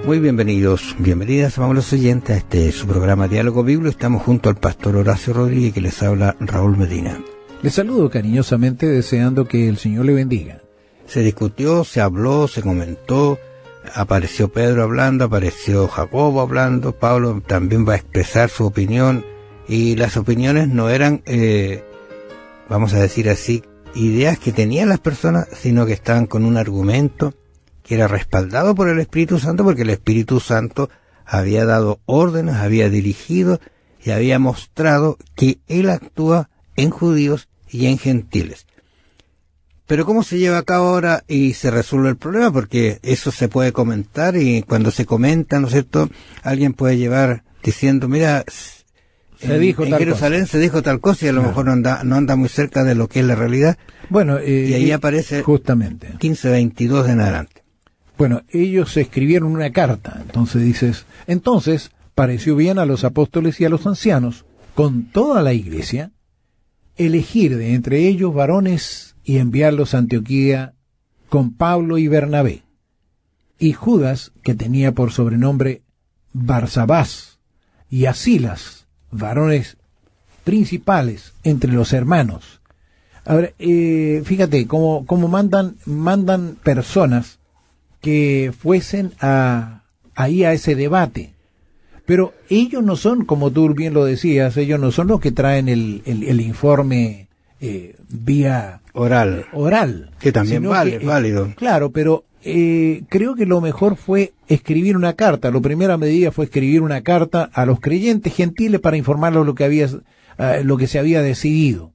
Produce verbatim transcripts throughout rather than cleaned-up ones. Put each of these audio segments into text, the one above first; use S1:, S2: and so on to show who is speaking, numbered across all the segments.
S1: Muy bienvenidos, bienvenidas, amables oyentes, a este su programa Diálogo Bíblico. Estamos junto al pastor Horacio Rodríguez, que les habla Raúl Medina.
S2: Les saludo cariñosamente, deseando que el Señor le bendiga.
S1: Se discutió, se habló, se comentó, apareció Pedro hablando, apareció Jacobo hablando, Pablo también va a expresar su opinión, y las opiniones no eran, eh, vamos a decir así, ideas que tenían las personas, sino que estaban con un argumento que era respaldado por el Espíritu Santo, porque el Espíritu Santo había dado órdenes, había dirigido y había mostrado que Él actúa en judíos y en gentiles. Pero ¿cómo se lleva a cabo ahora y se resuelve el problema? Porque eso se puede comentar, y cuando se comenta, ¿no es cierto?, alguien puede llevar diciendo, mira,
S2: se
S1: en,
S2: dijo
S1: en
S2: tal
S1: Jerusalén
S2: cosa.
S1: se dijo tal cosa, y a lo
S2: Claro.
S1: mejor no anda, no anda muy cerca de lo que es la realidad.
S2: Bueno, eh,
S1: y ahí
S2: eh,
S1: aparece
S2: justamente.
S1: quince veintidós en adelante.
S2: Bueno, ellos escribieron una carta, entonces dices, entonces pareció bien a los apóstoles y a los ancianos, con toda la iglesia, elegir de entre ellos varones y enviarlos a Antioquía con Pablo y Bernabé, y Judas, que tenía por sobrenombre Barsabás, y a Silas, varones principales entre los hermanos. Ahora, eh, fíjate, cómo, cómo mandan, mandan personas que fuesen a, ahí a ese debate. Pero ellos no son, como tú bien lo decías, ellos no son los que traen el, el, el informe eh, vía
S1: Oral.
S2: oral.
S1: Que también vale,
S2: que,
S1: es válido.
S2: Eh, claro, pero eh, creo que lo mejor fue escribir una carta. La primera medida fue escribir una carta a los creyentes gentiles para informarlos lo que había, uh, lo que se había decidido.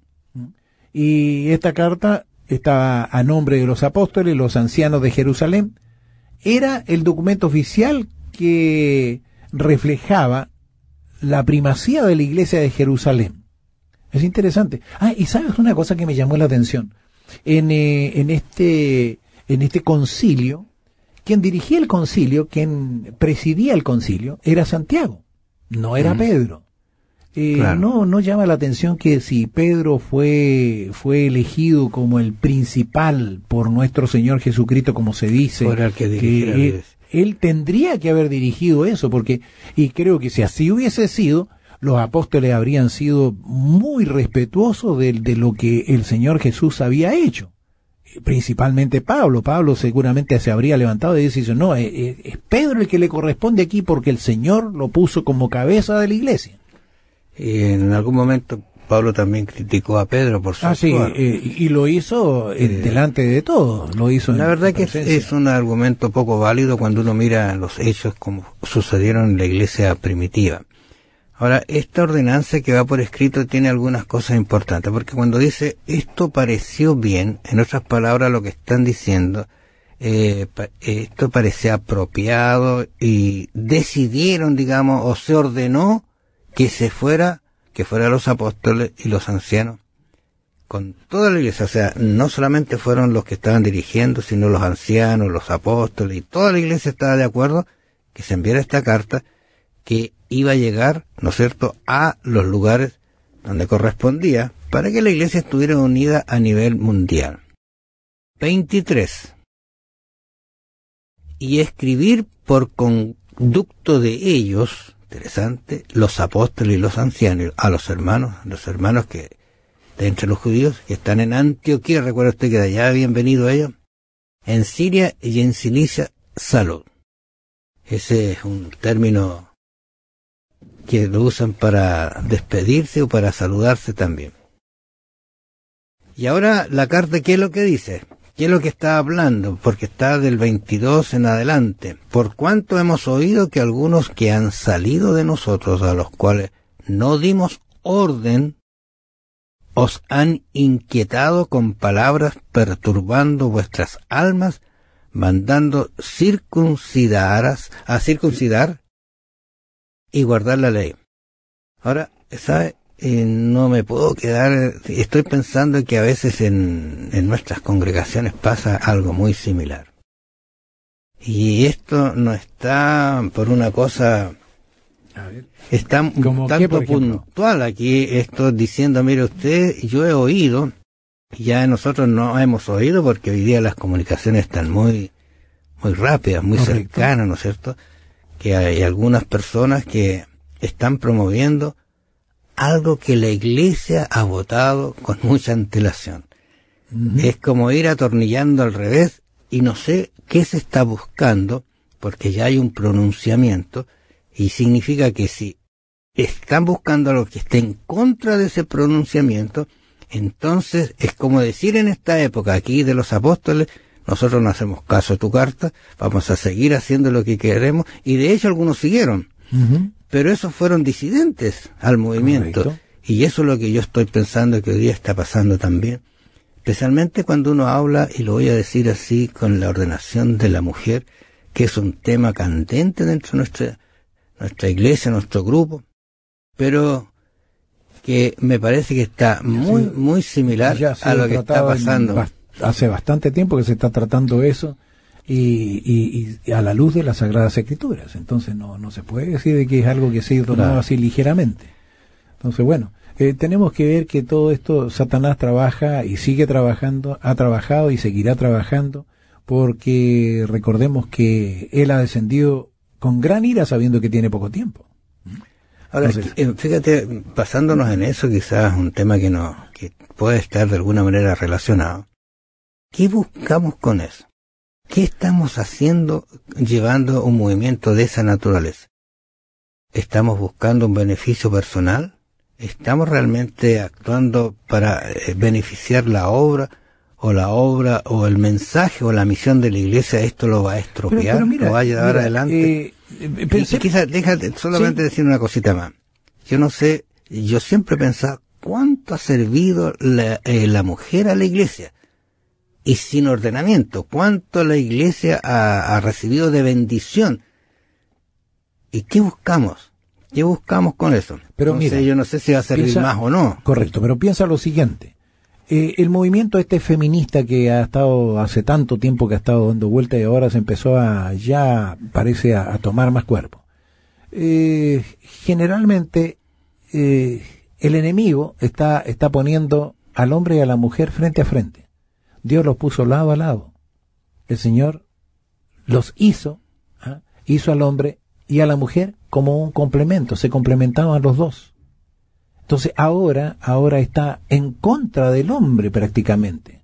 S2: Y esta carta estaba a nombre de los apóstoles, los ancianos de Jerusalén. Era el documento oficial que reflejaba la primacía de la iglesia de Jerusalén. Es interesante. Ah, y sabes una cosa que me llamó la atención. En, eh, en este, en este concilio, quien dirigía el concilio, quien presidía el concilio, era Santiago, no era mm. Pedro. Eh, claro. no, no llama la atención que si Pedro fue, fue elegido como el principal por nuestro Señor Jesucristo, como se dice,
S1: el que,
S2: que él, él tendría que haber dirigido eso, porque, y creo que si así hubiese sido, los apóstoles habrían sido muy respetuosos de, de lo que el Señor Jesús había hecho. Principalmente Pablo. Pablo seguramente se habría levantado y dice, no, es, es Pedro el que le corresponde aquí porque el Señor lo puso como cabeza de la iglesia.
S1: Y en algún momento Pablo también criticó a Pedro por su
S2: Ah, sí, eh, y lo hizo eh, delante de todos, lo hizo.
S1: La
S2: en
S1: verdad que es, es un argumento poco válido cuando uno mira los hechos como sucedieron en la iglesia primitiva. Ahora, esta ordenanza que va por escrito tiene algunas cosas importantes, porque cuando dice esto pareció bien, en otras palabras lo que están diciendo, eh, pa, esto parecía apropiado y decidieron, digamos, o se ordenó que se fuera, que fueran los apóstoles y los ancianos con toda la iglesia. O sea, no solamente fueron los que estaban dirigiendo, sino los ancianos, los apóstoles, y toda la iglesia estaba de acuerdo que se enviara esta carta que iba a llegar, ¿no es cierto?, a los lugares donde correspondía, para que la iglesia estuviera unida a nivel mundial. veintitrés. Y escribir por conducto de ellos, interesante, los apóstoles y los ancianos, a los hermanos, los hermanos que, de entre los judíos, que están en Antioquía, recuerda usted que de allá habían venido ellos, en Siria y en Cilicia, salud. Ese es un término que lo usan para despedirse o para saludarse también. Y ahora la carta, ¿qué es lo que dice? ¿Qué es lo que está hablando? Porque está del veintidós en adelante. Por cuanto hemos oído que algunos que han salido de nosotros, a los cuales no dimos orden, os han inquietado con palabras, perturbando vuestras almas, mandando circuncidaras, a circuncidar y guardar la ley. Ahora, ¿sabe? Eh, no me puedo quedar, estoy pensando que a veces en, en nuestras congregaciones pasa algo muy similar. Y esto no está por una cosa, a ver, está un tanto qué, puntual aquí, esto diciendo, mire usted, yo he oído, ya nosotros no hemos oído porque hoy día las comunicaciones están muy, muy rápidas, muy Correcto. cercanas, ¿no es cierto? que hay algunas personas que están promoviendo algo que la Iglesia ha votado con mucha antelación. Uh-huh. Es como ir atornillando al revés y no sé qué se está buscando, porque ya hay un pronunciamiento y significa que si están buscando algo que esté en contra de ese pronunciamiento, entonces es como decir en esta época aquí de los apóstoles: nosotros no hacemos caso a tu carta, vamos a seguir haciendo lo que queremos, y de hecho algunos siguieron. Uh-huh. Pero esos fueron disidentes al movimiento. Correcto. Y eso es lo que yo estoy pensando que hoy día está pasando también. Especialmente cuando uno habla, y lo voy a decir así, con la ordenación de la mujer, que es un tema candente dentro de nuestra, nuestra iglesia, nuestro grupo, pero que me parece que está muy, sí, muy similar a lo que está pasando.
S2: Bast- hace bastante tiempo que se está tratando eso, y, y, y a la luz de las Sagradas Escrituras. Entonces no, no se puede decir de que es algo que se ha tomado claro. así ligeramente. Entonces, bueno, Eh, tenemos que ver que todo esto Satanás trabaja y sigue trabajando, ha trabajado y seguirá trabajando, porque recordemos que él ha descendido con gran ira sabiendo que tiene poco tiempo.
S1: Ahora, Entonces, fíjate, basándonos en eso, quizás un tema que no, que puede estar de alguna manera relacionado. ¿Qué buscamos con eso? ¿Qué estamos haciendo llevando un movimiento de esa naturaleza? ¿Estamos buscando un beneficio personal? ¿Estamos realmente actuando para eh, beneficiar la obra, o la obra, o el mensaje, o la misión de la Iglesia? ¿Esto lo va a estropear? Pero, pero mira, ¿lo va a llevar mira, adelante? Eh, pensé, y, y quizás, déjate solamente ¿sí? decir una cosita más. Yo no sé, yo siempre he pensado, ¿cuánto ha servido la, eh, la mujer a la Iglesia? Y sin ordenamiento, ¿cuánto la Iglesia ha, ha recibido de bendición? ¿Y qué buscamos? ¿Qué buscamos con eso?
S2: Pero
S1: Entonces,
S2: mira,
S1: yo no sé si va a servir
S2: piensa,
S1: más o no.
S2: Correcto, pero piensa lo siguiente. Eh, el movimiento este feminista que ha estado hace tanto tiempo que ha estado dando vuelta y ahora se empezó a, ya parece a, a tomar más cuerpo. Eh, generalmente, eh, el enemigo está, está poniendo al hombre y a la mujer frente a frente. Dios los puso lado a lado. El Señor los hizo, ¿ah? hizo al hombre y a la mujer como un complemento, se complementaban los dos. Entonces ahora, ahora está en contra del hombre prácticamente.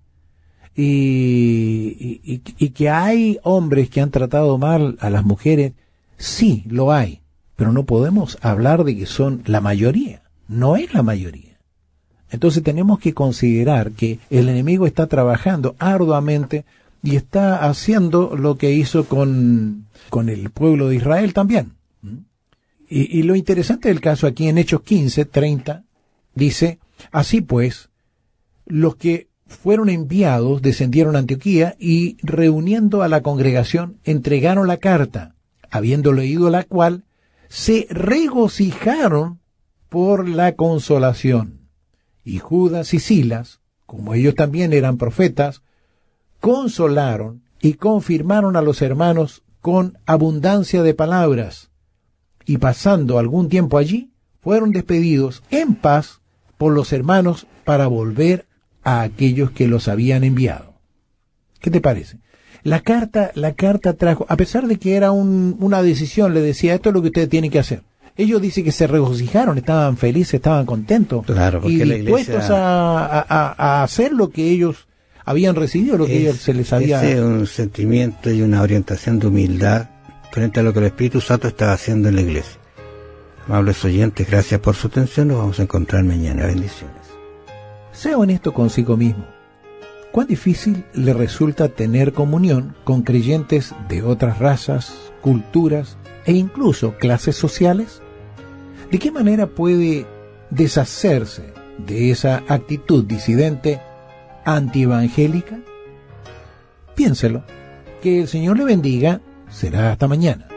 S2: Y, y, y que hay hombres que han tratado mal a las mujeres, sí, lo hay, pero no podemos hablar de que son la mayoría, no es la mayoría. Entonces tenemos que considerar que el enemigo está trabajando arduamente y está haciendo lo que hizo con, con el pueblo de Israel también. Y, y lo interesante del caso aquí en Hechos quince, treinta, dice: así pues, los que fueron enviados descendieron a Antioquía y, reuniendo a la congregación, entregaron la carta, habiendo leído la cual, se regocijaron por la consolación. Y Judas y Silas, como ellos también eran profetas, consolaron y confirmaron a los hermanos con abundancia de palabras. Y pasando algún tiempo allí, fueron despedidos en paz por los hermanos para volver a aquellos que los habían enviado. ¿Qué te parece? La carta, la carta trajo, a pesar de que era un, una decisión, le decía: esto es lo que ustedes tienen que hacer. Ellos dicen que se regocijaron, estaban felices, estaban contentos,
S1: claro,
S2: y
S1: la
S2: dispuestos
S1: iglesia...
S2: a, a, a hacer lo que ellos habían recibido, lo que es, ellos se les había...
S1: Ese es un sentimiento y una orientación de humildad frente a lo que el Espíritu Santo estaba haciendo en la iglesia. Amables oyentes, gracias por su atención. Nos vamos a encontrar mañana. Bendiciones.
S2: Sea honesto consigo mismo. ¿Cuán difícil le resulta tener comunión con creyentes de otras razas, culturas e incluso clases sociales? ¿De qué manera puede deshacerse de esa actitud disidente antievangélica? Piénselo. Que el Señor le bendiga. Será hasta mañana.